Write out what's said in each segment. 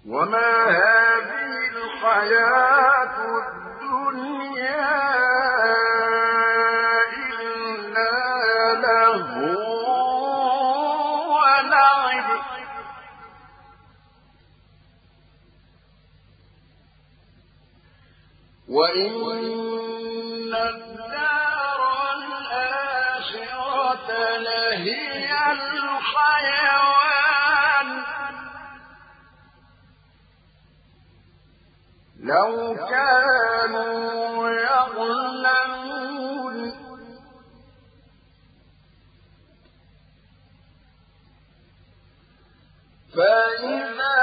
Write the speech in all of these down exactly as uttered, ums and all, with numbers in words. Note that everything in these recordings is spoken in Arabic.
وما هذه الحياة الدنيا إلا لهو ولعب وإن الدار الآخرة لهي الحيوان لو كانوا يعلمون فإذا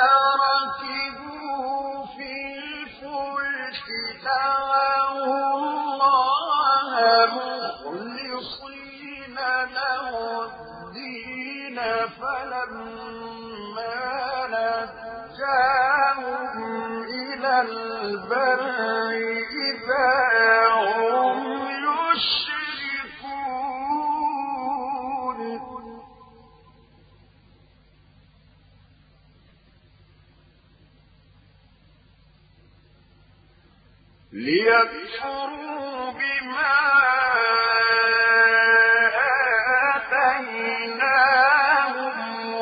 ركبوا في الفلك دعوا الله مخلصين له الدين فلما نجاهم إلى البر إذا هم يشركون ليكفروا بما آتيناهم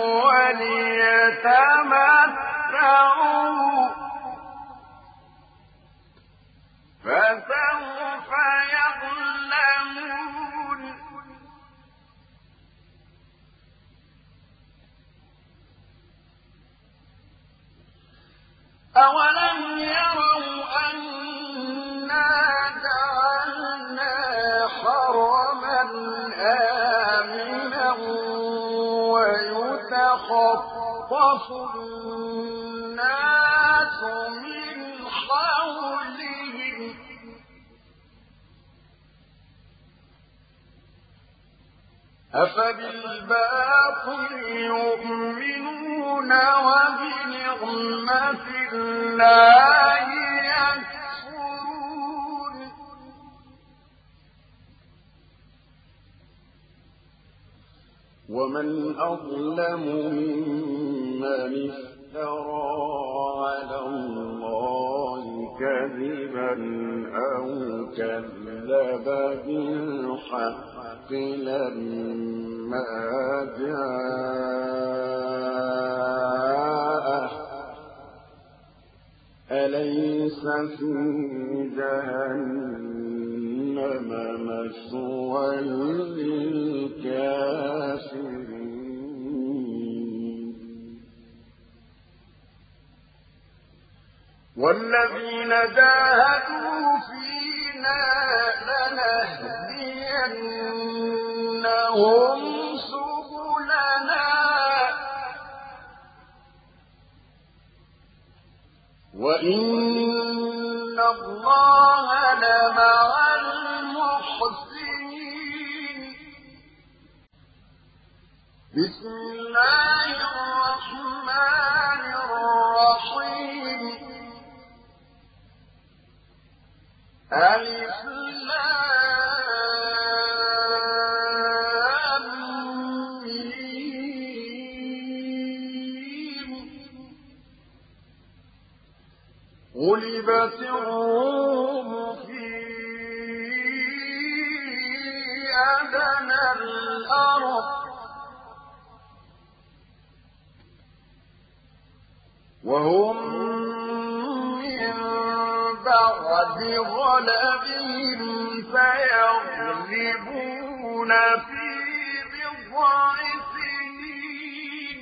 وليتمتعوا فسوف يعلمون أولم يروا أنا جعلنا حرما آمنا ويتخطف الناس من حولهم أفبالباطل يؤمنون وبنعمة الله يكفرون ومن أظلم ممن افترى على الله كذبا أو كذب بالحق لما جاءه أليس في جهنم مثوى للكافرين والذين جاهدوا فينا لنهدينهم سبلنا وإن الله لمع المحسنين بسم الله الرحمن الرحيم ألف لام ميم غلبت الروم في أدنى الأرض وهم من بعد غلبهم سيغلبون في بضع سنين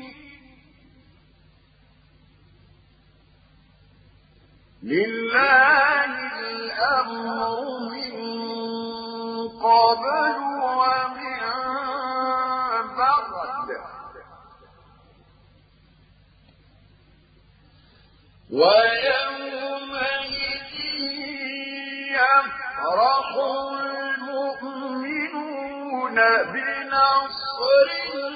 لله الأمر من قبل ومن بعد ويومئذ يفرح المؤمنون بنصر